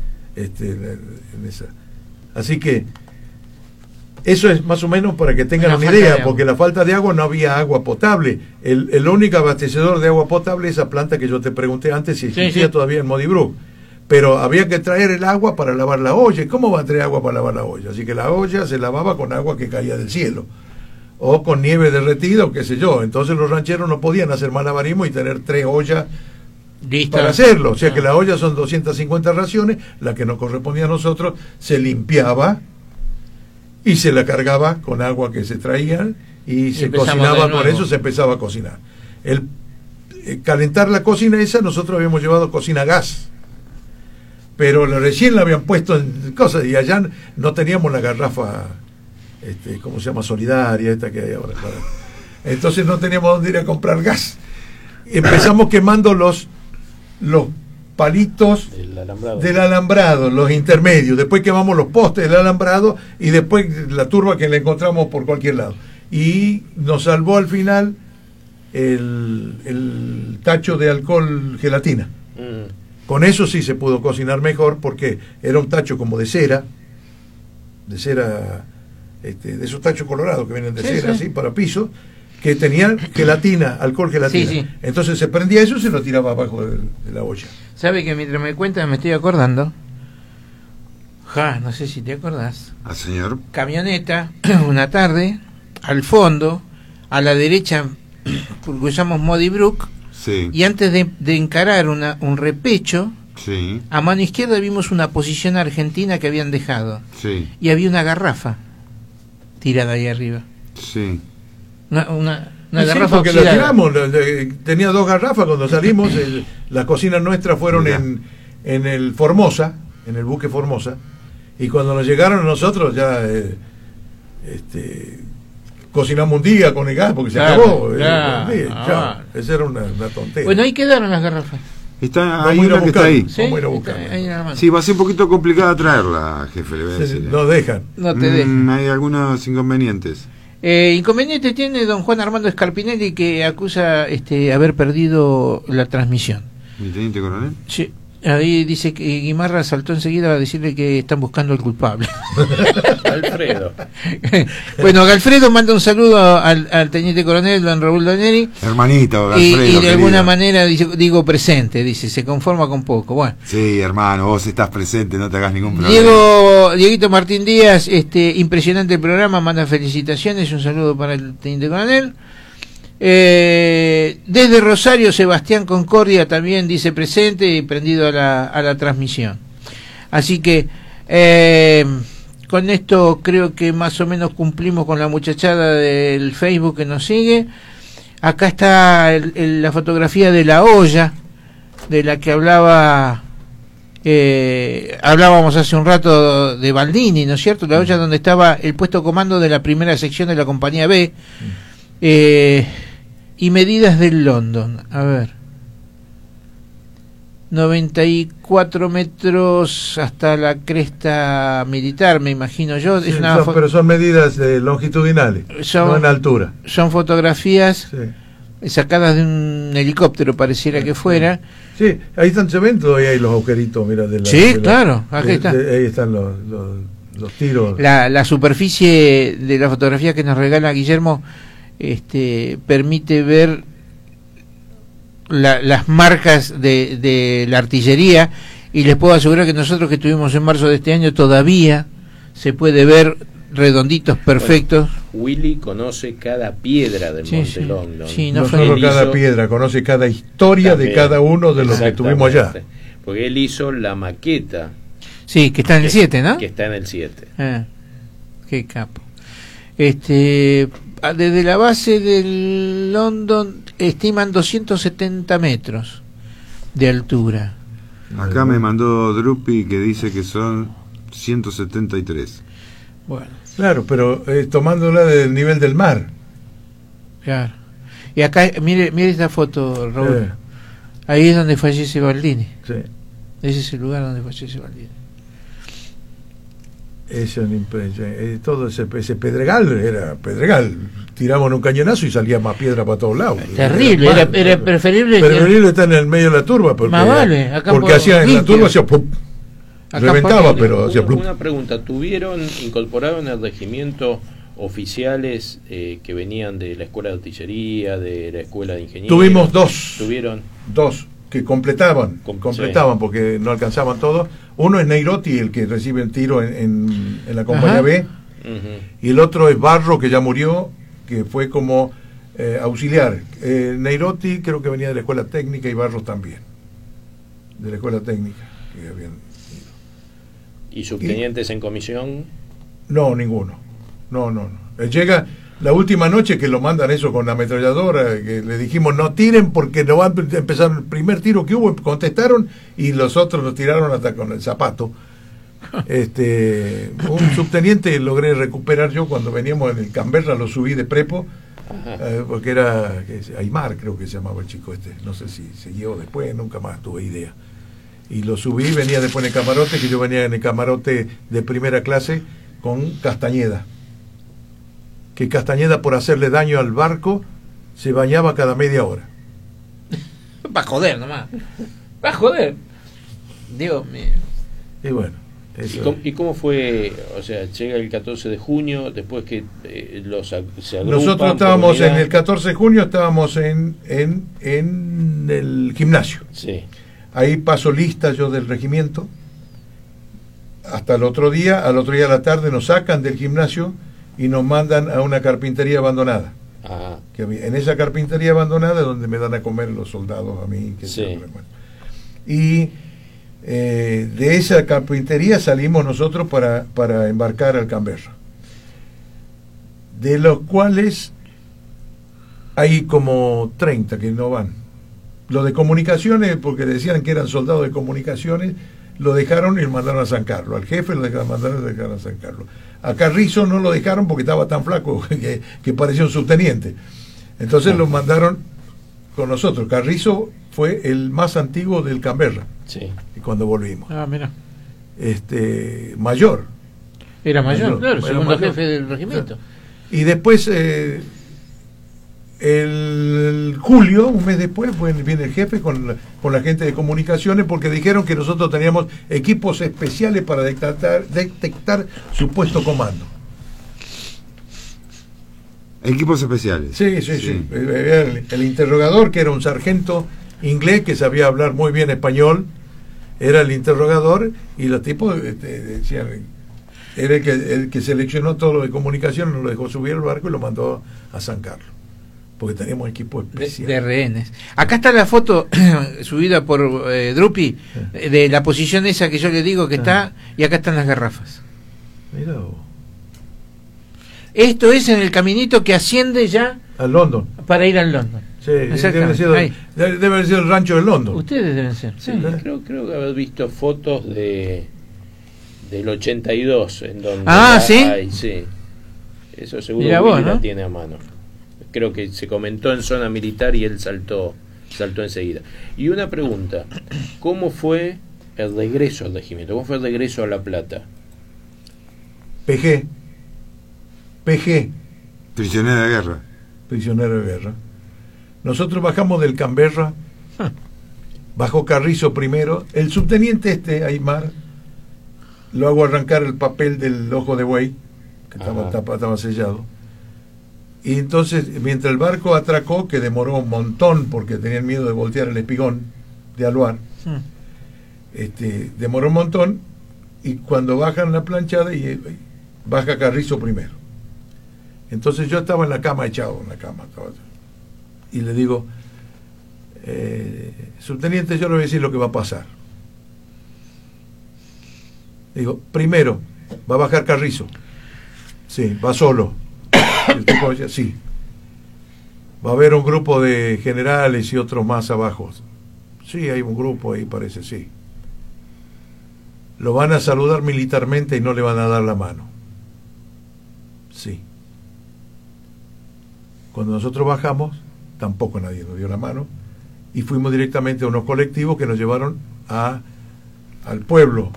Así que eso es más o menos para que tengan una idea, porque la falta de agua, no había agua potable. El único abastecedor de agua potable es esa planta que yo te pregunté antes si existía todavía en Modibrook. Pero había que traer el agua para lavar la olla. ¿Y cómo va a traer agua para lavar la olla? Así que la olla se lavaba con agua que caía del cielo, o con nieve derretida, o qué sé yo. Entonces los rancheros no podían hacer malabarismo y tener 3 ollas para hacerlo. O sea que la olla son 250 raciones, la que nos correspondía a nosotros se limpiaba y se la cargaba con agua que se traía y se cocinaba con eso, se empezaba a cocinar. Calentar la cocina esa, nosotros habíamos llevado cocina a gas, pero recién la habían puesto en cosas y allá no teníamos la garrafa, ¿cómo se llama? Solidaria, esta que hay ahora. Entonces no teníamos dónde ir a comprar gas. Empezamos quemando los palitos del alambrado, los intermedios. Después quemamos los postes del alambrado y después la turba que le encontramos por cualquier lado. Y nos salvó al final el tacho de alcohol gelatina. Con eso sí se pudo cocinar mejor, porque era un tacho como de cera, de esos tachos colorados que vienen de cera, así, para piso, que tenían gelatina, alcohol gelatina. Entonces se prendía eso y se lo tiraba abajo de la olla. ¿Sabe que mientras me cuentas me estoy acordando? No sé si te acordás. Señor. Camioneta, una tarde, al fondo, a la derecha, porque usamos Modibrook, y antes de encarar un repecho, a mano izquierda vimos una posición argentina que habían dejado. Y había una garrafa tirada ahí arriba. Una garrafa porque la tiramos, tenía 2 garrafas cuando salimos. Las cocinas nuestras fueron en el Formosa, en el buque Formosa, y cuando nos llegaron a nosotros ya cocinamos un día con el gas porque se acabó. Esa era una tontería. Bueno, ahí quedaron las garrafas. Hay una que está ahí. Vamos a ir a buscar. Sí, va a ser un poquito complicada traerla, jefe, le voy a decir. No dejan. No te dejan. Hay algunos inconvenientes. Inconveniente tiene don Juan Armando Scarpinelli, que acusa haber perdido la transmisión. ¿Mi teniente coronel? Sí. Ahí dice que Guimarra saltó enseguida a decirle que están buscando al culpable. Alfredo. Bueno, Alfredo manda un saludo al teniente coronel don Raúl Doneri. Hermanito, Alfredo, y de alguna manera digo presente, dice, se conforma con poco. Bueno. Sí, hermano, vos estás presente, no te hagas ningún problema. Dieguito Martín Díaz, impresionante el programa, manda felicitaciones, un saludo para el teniente coronel. Desde Rosario, Sebastián Concordia también dice presente y prendido a la transmisión. Así que con esto creo que más o menos cumplimos con la muchachada del Facebook que nos sigue. Acá está la fotografía de la olla de la que hablábamos hace un rato, de Baldini, ¿no es cierto? La olla donde estaba el puesto comando de la primera sección de la compañía B. Y medidas del London, a ver, 94 metros hasta la cresta militar, me imagino yo. Pero son medidas longitudinales, no en altura. Son fotografías sacadas de un helicóptero, pareciera que fuera. Sí, ahí están, se ven todavía ahí los agujeritos, mira, sí, claro, aquí está. Ahí están los tiros. La superficie de la fotografía que nos regala Guillermo permite ver las marcas de la artillería, y les puedo asegurar que nosotros que estuvimos en marzo de este año todavía se puede ver redonditos perfectos. Bueno, Willy conoce cada piedra del Monte Longdon. Sí, no solo cada piedra, conoce cada historia también, de cada uno de los que estuvimos allá. Porque él hizo la maqueta. Sí, que está en el 7, ¿no? Que está en el 7. Qué capo. Desde la base del London estiman 270 metros de altura. Acá me mandó Drupi que dice que son 173. Bueno. Claro, pero tomándola del nivel del mar. Claro. Y acá, mire esta foto, Raúl. Ahí es donde fallece Baldini. Sí. Ese es el lugar donde fallece Baldini. Eso todo ese pedregal era pedregal. Tiraban un cañonazo y salía más piedra para todos lados. Terrible, era preferible. Preferible estar en el medio de la turba, porque, más vale, acá porque hacía en la turba hacía pum, reventaba, pero hacía plum. Una pregunta, incorporaron al regimiento oficiales que venían de la escuela de artillería, de la escuela de ingeniería? Tuvimos dos. ¿Tuvieron? Dos que completaban, porque no alcanzaban todos. Uno es Neirotti, el que recibe el tiro en la compañía B, y el otro es Barro, que ya murió, que fue como auxiliar. Neirotti creo que venía de la escuela técnica, y Barro también, de la escuela técnica que habían ido. ¿Y subtenientes en comisión? No, ninguno. No. Llega la última noche que lo mandan eso con la ametralladora, que le dijimos no tiren porque no van a empezar el primer tiro que hubo, contestaron, y los otros lo tiraron hasta con el zapato. Un subteniente logré recuperar yo cuando veníamos en el Canberra, lo subí de prepo, porque era Aymar, creo que se llamaba el chico no sé si siguió después, nunca más tuve idea. Y lo subí, venía después en el camarote, que yo venía en el camarote de primera clase con Castañeda. Que Castañeda, por hacerle daño al barco, se bañaba cada media hora. Va a joder nomás. Va a joder. Dios mío. Y bueno. ¿Y cómo fue? O sea, llega el 14 de junio, después que se agrupan. Nosotros estábamos en el 14 de junio, estábamos en el gimnasio. Sí. Ahí paso lista yo del regimiento. Hasta el otro día, al otro día a la tarde nos sacan del gimnasio y nos mandan a una carpintería abandonada. Que en esa carpintería abandonada es donde me dan a comer los soldados a mí. Y de esa carpintería salimos nosotros para embarcar al Canberra, de los cuales hay como 30 que no van. Lo de comunicaciones, porque decían que eran soldados de comunicaciones, lo dejaron y lo mandaron a San Carlos. Al jefe lo mandaron a San Carlos. A Carrizo no lo dejaron porque estaba tan flaco que parecía un subteniente. Entonces lo mandaron con nosotros. Carrizo fue el más antiguo del Canberra. Sí. Y cuando volvimos. Mira. Mayor. Era mayor, claro, segundo jefe del regimiento. Y después, el julio, un mes después, viene el jefe con la gente de comunicaciones, porque dijeron que nosotros teníamos equipos especiales para detectar supuesto comando. Equipos especiales. Sí. El interrogador, que era un sargento inglés que sabía hablar muy bien español, era el interrogador, y los tipos decían, era el que seleccionó todo lo de comunicación, nos lo dejó subir al barco y lo mandó a San Carlos, porque teníamos equipo especial de rehenes. Acá está la foto subida por Drupi de la posición esa que yo le digo que está, y acá están las garrafas. Mira vos. Esto es en el caminito que asciende ya al London, para ir al London. Sí, debe haber sido el rancho del London. Ustedes deben ser. Sí, creo que haber visto fotos del 82 en donde ¿sí? Eso seguro que la tiene a mano. Creo que se comentó en zona militar y él saltó enseguida. Y una pregunta, ¿cómo fue el regreso al regimiento? ¿Cómo fue el regreso a La Plata? PG. Prisionero de guerra. Nosotros bajamos del Canberra, bajó Carrizo primero, el subteniente Aymar, lo hago arrancar el papel del ojo de buey, que estaba sellado, y entonces mientras el barco atracó, que demoró un montón porque tenían miedo de voltear el espigón de Aluar, demoró un montón, y cuando bajan la planchada y baja Carrizo primero. Entonces yo estaba en la cama, echado en la cama, y le digo, subteniente, yo le voy a decir lo que va a pasar. Digo, primero, va a bajar Carrizo. Sí, va solo. El tipo decía, sí. Va a haber un grupo de generales y otros más abajo. Sí, hay un grupo ahí, parece, sí. Lo van a saludar militarmente y no le van a dar la mano. Sí. Cuando nosotros bajamos, tampoco nadie nos dio la mano, y fuimos directamente a unos colectivos que nos llevaron al pueblo,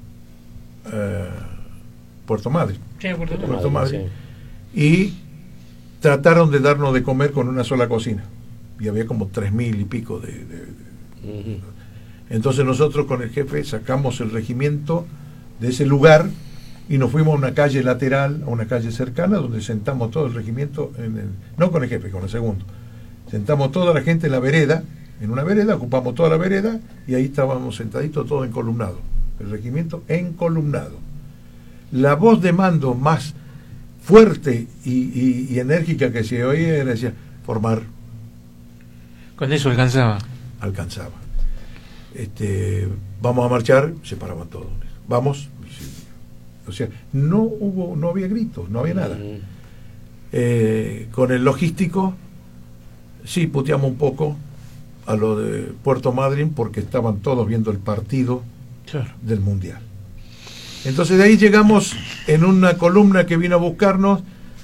Puerto Madryn. Sí, Puerto Madryn. Sí. Y trataron de darnos de comer con una sola cocina. Y había como 3.000 y pico de... Entonces nosotros con el jefe sacamos el regimiento de ese lugar y nos fuimos a una calle lateral, a una calle cercana, donde sentamos todo el regimiento, no con el jefe, con el segundo. Sentamos toda la gente en la vereda, en una vereda, ocupamos toda la vereda, y ahí estábamos sentaditos todos encolumnados. El regimiento encolumnado. La voz de mando más fuerte y enérgica que se oía era, decía, formar. Con eso alcanzaba. Alcanzaba. Vamos a marchar, se paraban todos. Vamos. O sea, no había gritos, no había nada. Con el logístico, sí, puteamos un poco a lo de Puerto Madryn porque estaban todos viendo el partido del Mundial. Entonces de ahí llegamos en una columna que vino a buscarnos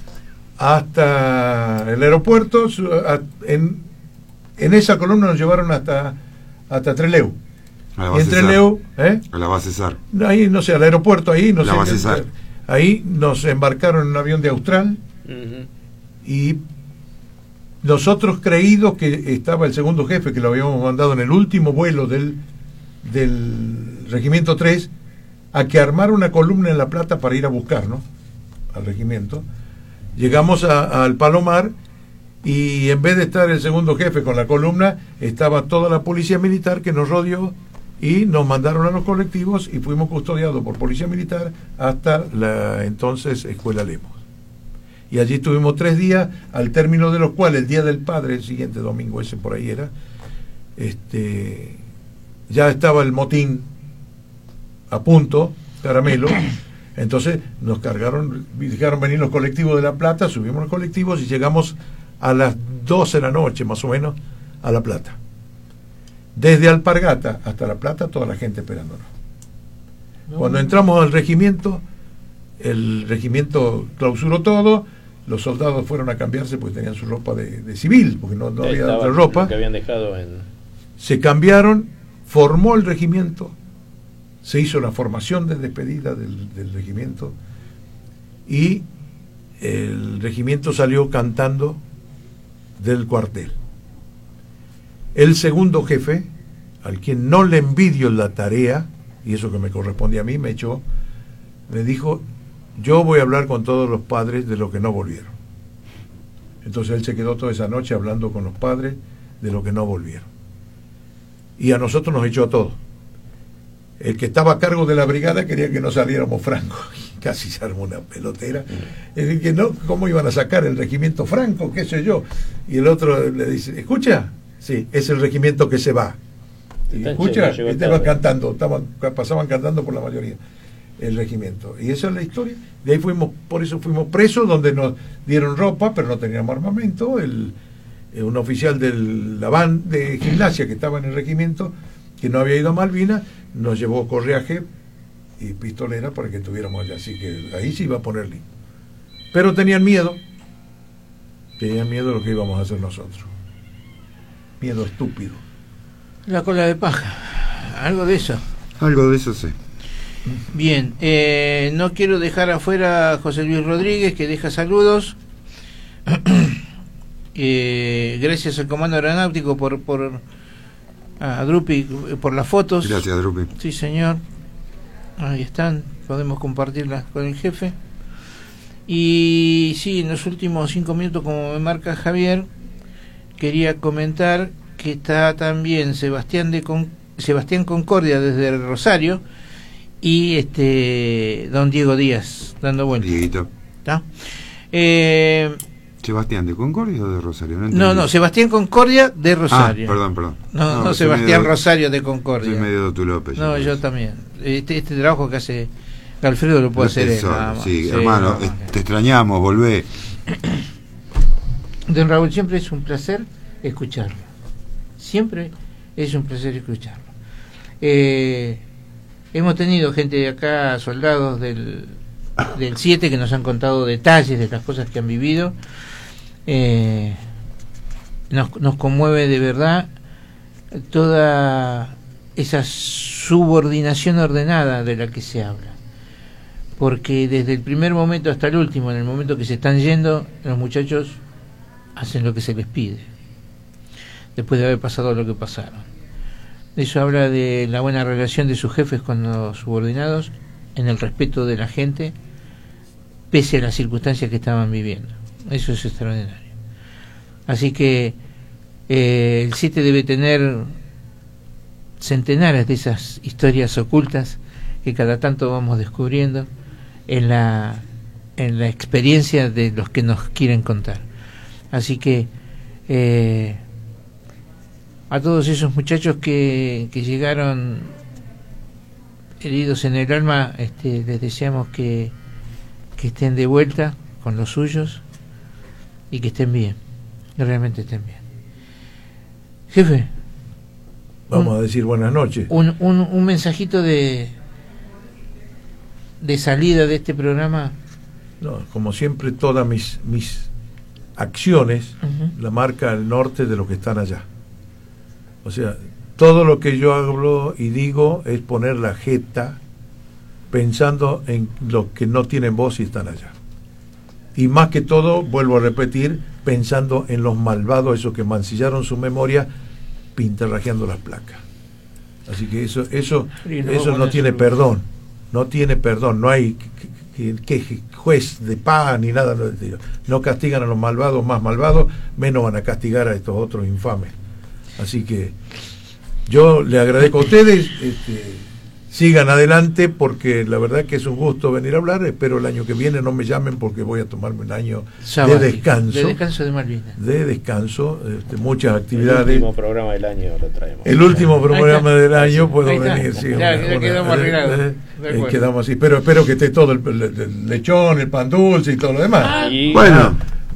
hasta el aeropuerto. En esa columna nos llevaron hasta Trelew. Y en Trelew, a la base SAR. Ahí, no sé, al aeropuerto, ahí, no la sé. Base SAR. Ahí nos embarcaron en un avión de Austral, y nosotros, creídos que estaba el segundo jefe, que lo habíamos mandado en el último vuelo del Regimiento 3, a que armara una columna en La Plata para ir a buscarnos al regimiento. Llegamos al Palomar, y en vez de estar el segundo jefe con la columna, estaba toda la policía militar que nos rodeó, y nos mandaron a los colectivos y fuimos custodiados por policía militar hasta la entonces Escuela Lemos. Y allí estuvimos 3 días, al término de los cuales el Día del Padre, el siguiente domingo, ese por ahí era, ya estaba el motín a punto, caramelo. Entonces nos dejaron venir los colectivos de La Plata, subimos los colectivos y llegamos a las 12 de la noche, más o menos, a La Plata. Desde Alpargata hasta La Plata, toda la gente esperándonos. Cuando entramos al regimiento, el regimiento clausuró todo, los soldados fueron a cambiarse porque tenían su ropa de civil, porque no había otra ropa. Que habían dejado Se cambiaron, formó el regimiento, se hizo la formación de despedida del regimiento, y el regimiento salió cantando del cuartel. El segundo jefe, al quien no le envidio la tarea, y eso que me corresponde a mí, me dijo, yo voy a hablar con todos los padres de los que no volvieron. Entonces él se quedó toda esa noche hablando con los padres de los que no volvieron. Y a nosotros nos echó a todos. El que estaba a cargo de la brigada quería que no saliéramos francos. Casi se armó una pelotera. Es decir, que no, ¿cómo iban a sacar el regimiento franco? ¿Qué sé yo? Y el otro le dice, ¿escucha? Sí, es el regimiento que se va. Y escucha, y te va cantando, pasaban cantando por la mayoría el regimiento. Y esa es la historia. De ahí por eso fuimos presos, donde nos dieron ropa, pero no teníamos armamento. Un oficial de gimnasia que estaba en el regimiento, que no había ido a Malvinas, nos llevó correaje y pistolera para que estuviéramos allá. Así que ahí sí iba a ponerle. Pero tenían miedo de lo que íbamos a hacer nosotros. Miedo estúpido. La cola de paja, algo de eso. Algo de eso sí. Bien, no quiero dejar afuera a José Luis Rodríguez, que deja saludos. Gracias al Comando Aeronáutico a Drupi por las fotos. Gracias, Drupi. Sí, señor. Ahí están, podemos compartirlas con el jefe. Y sí, en los últimos 5 minutos, como me marca Javier, quería comentar que está también Sebastián Concordia desde Rosario y don Diego Díaz dando vueltas. Dieguito. ¿Está? ¿Sebastián de Concordia o de Rosario? No, Sebastián Concordia de Rosario. Perdón. No, Sebastián Rosario de Concordia. Soy medio tu López. No, yo también. Este trabajo que hace Alfredo lo puede hacer él. Sí, hermano, te extrañamos, volvé. Don Raúl, siempre es un placer escucharlo. Siempre es un placer escucharlo. Hemos tenido gente de acá, soldados del 7, que nos han contado detalles de las cosas que han vivido. Nos conmueve de verdad toda esa subordinación ordenada de la que se habla, porque desde el primer momento hasta el último, en el momento que se están yendo, los muchachos hacen lo que se les pide después de haber pasado lo que pasaron. Eso habla de la buena relación de sus jefes con los subordinados, en el respeto de la gente pese a las circunstancias que estaban viviendo. Eso es extraordinario. Así que el 7 debe tener centenares de esas historias ocultas que cada tanto vamos descubriendo en la experiencia de los que nos quieren contar. Así que a todos esos muchachos que llegaron heridos en el alma, les deseamos que estén de vuelta con los suyos y que estén bien, que realmente estén bien. Jefe, vamos a decir buenas noches. Un mensajito de salida de este programa. No, como siempre, todas mis acciones la marca el norte de los que están allá. O sea, todo lo que yo hablo y digo es poner la jeta pensando en los que no tienen voz y están allá. Y más que todo, vuelvo a repetir, pensando en los malvados, esos que mancillaron su memoria pintarrajeando las placas. Así que eso no tiene perdón. No tiene perdón. No hay que juez de paz ni nada. No castigan a los malvados más malvados, menos van a castigar a estos otros infames. Así que yo le agradezco a ustedes, sigan adelante, porque la verdad que es un gusto venir a hablar. Espero el año que viene no me llamen, porque voy a tomarme un año de descanso. De descanso de Malvinas. De descanso, muchas actividades. El último programa del año lo traemos. El último programa del año puedo venir. Sí, ya quedamos arreglados. Quedamos así, pero espero que esté todo el lechón, el pan dulce y todo lo demás. Y bueno,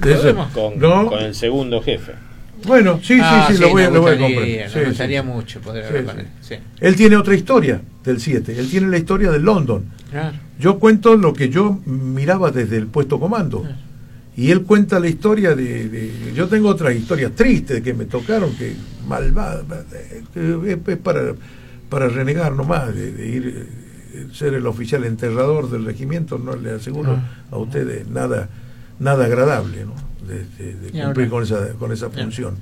con el segundo jefe. Bueno, sí, lo voy a comprar. Me gustaría mucho poder hablar con él. Sí. Él tiene otra historia del 7. Él tiene la historia de London. Claro. Yo cuento lo que yo miraba desde el puesto comando. Claro. Y él cuenta la historia yo tengo otras historias tristes que me tocaron, que malvadas, es para renegar nomás, de ir ser el oficial enterrador del regimiento. No le aseguro a ustedes nada agradable, ¿no? De cumplir con esa función.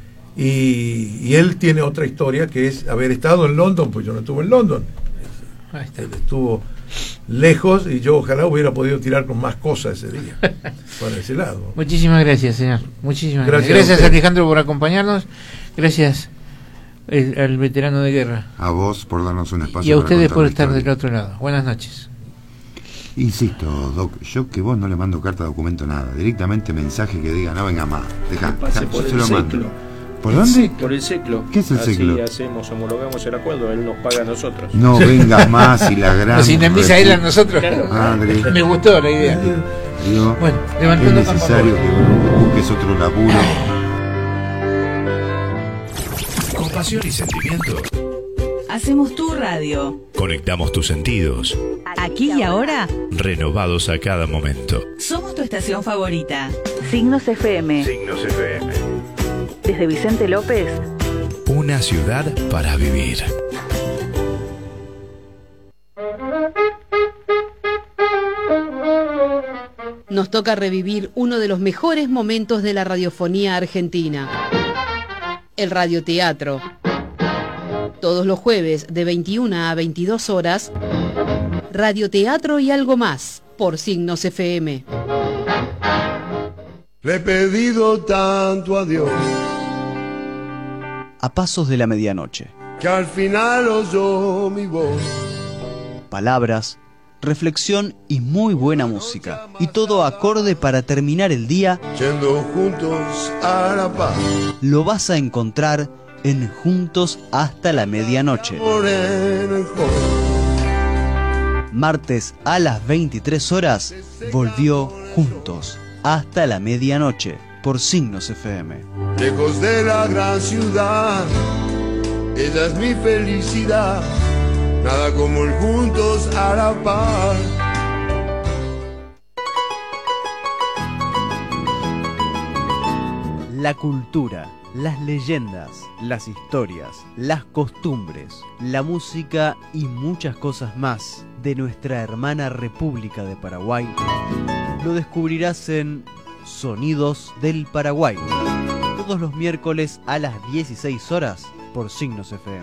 Y él tiene otra historia, que es haber estado en London. Pues yo no estuve en London, él estuvo lejos, y yo ojalá hubiera podido tirar con más cosas ese día para ese lado. Muchísimas gracias, señor. Muchísimas gracias Alejandro por acompañarnos. Gracias al veterano de guerra, a vos por darnos un espacio, y a ustedes por estar del otro lado. Buenas noches. Insisto, Doc, yo que vos no le mando carta, documento, nada. Directamente mensaje que diga, no venga más. Deja, por yo el se lo seclo. mando. ¿Por dónde? Por el seclo. ¿Qué es el seclo? Así homologamos el acuerdo, él nos paga a nosotros. No vengas más y la gran... Nos indemniza él a nosotros. Claro. Madre. Me gustó la idea. Digo, bueno, es necesario que busques otro laburo. Con pasión y sentimiento. Hacemos tu radio. Conectamos tus sentidos. Aquí y ahora. Renovados a cada momento. Somos tu estación favorita. Signos FM. Signos FM. Desde Vicente López. Una ciudad para vivir. nos toca revivir uno de los mejores momentos de la radiofonía argentina, el radioteatro. Todos los jueves de 21 a 22 horas, radioteatro y algo más, por Signos FM. Le he pedido tanto a Dios, a pasos de la medianoche, que al final oyó mi voz. Palabras, reflexión y muy buena música. Y todo acorde para terminar el día. Yendo juntos a la paz. Lo vas a encontrar en Juntos hasta la medianoche. Martes a las 23 horas volvió Juntos hasta la medianoche por Signos FM. Lejos de la gran ciudad, ella es mi felicidad. Nada como el Juntos a la par. La cultura, las leyendas, las historias, las costumbres, la música y muchas cosas más de nuestra hermana República de Paraguay lo descubrirás en Sonidos del Paraguay, todos los miércoles a las 16 horas por Signos FM.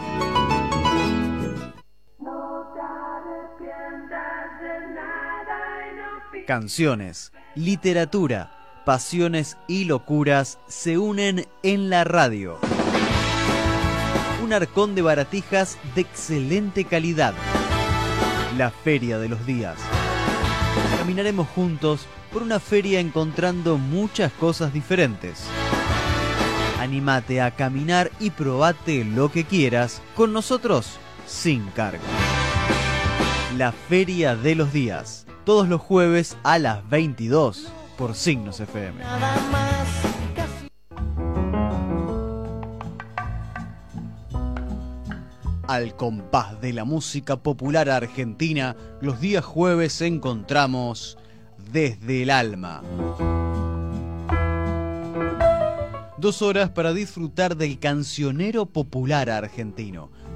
Canciones, literatura, pasiones y locuras se unen en la radio. Un arcón de baratijas de excelente calidad. La Feria de los Días. Caminaremos juntos por una feria encontrando muchas cosas diferentes. Anímate a caminar y probate lo que quieras con nosotros sin cargo. La Feria de los Días. Todos los jueves a las 22 por Signos FM. Al compás de la música popular argentina, los días jueves encontramos Desde el Alma. 2 horas para disfrutar del cancionero popular argentino,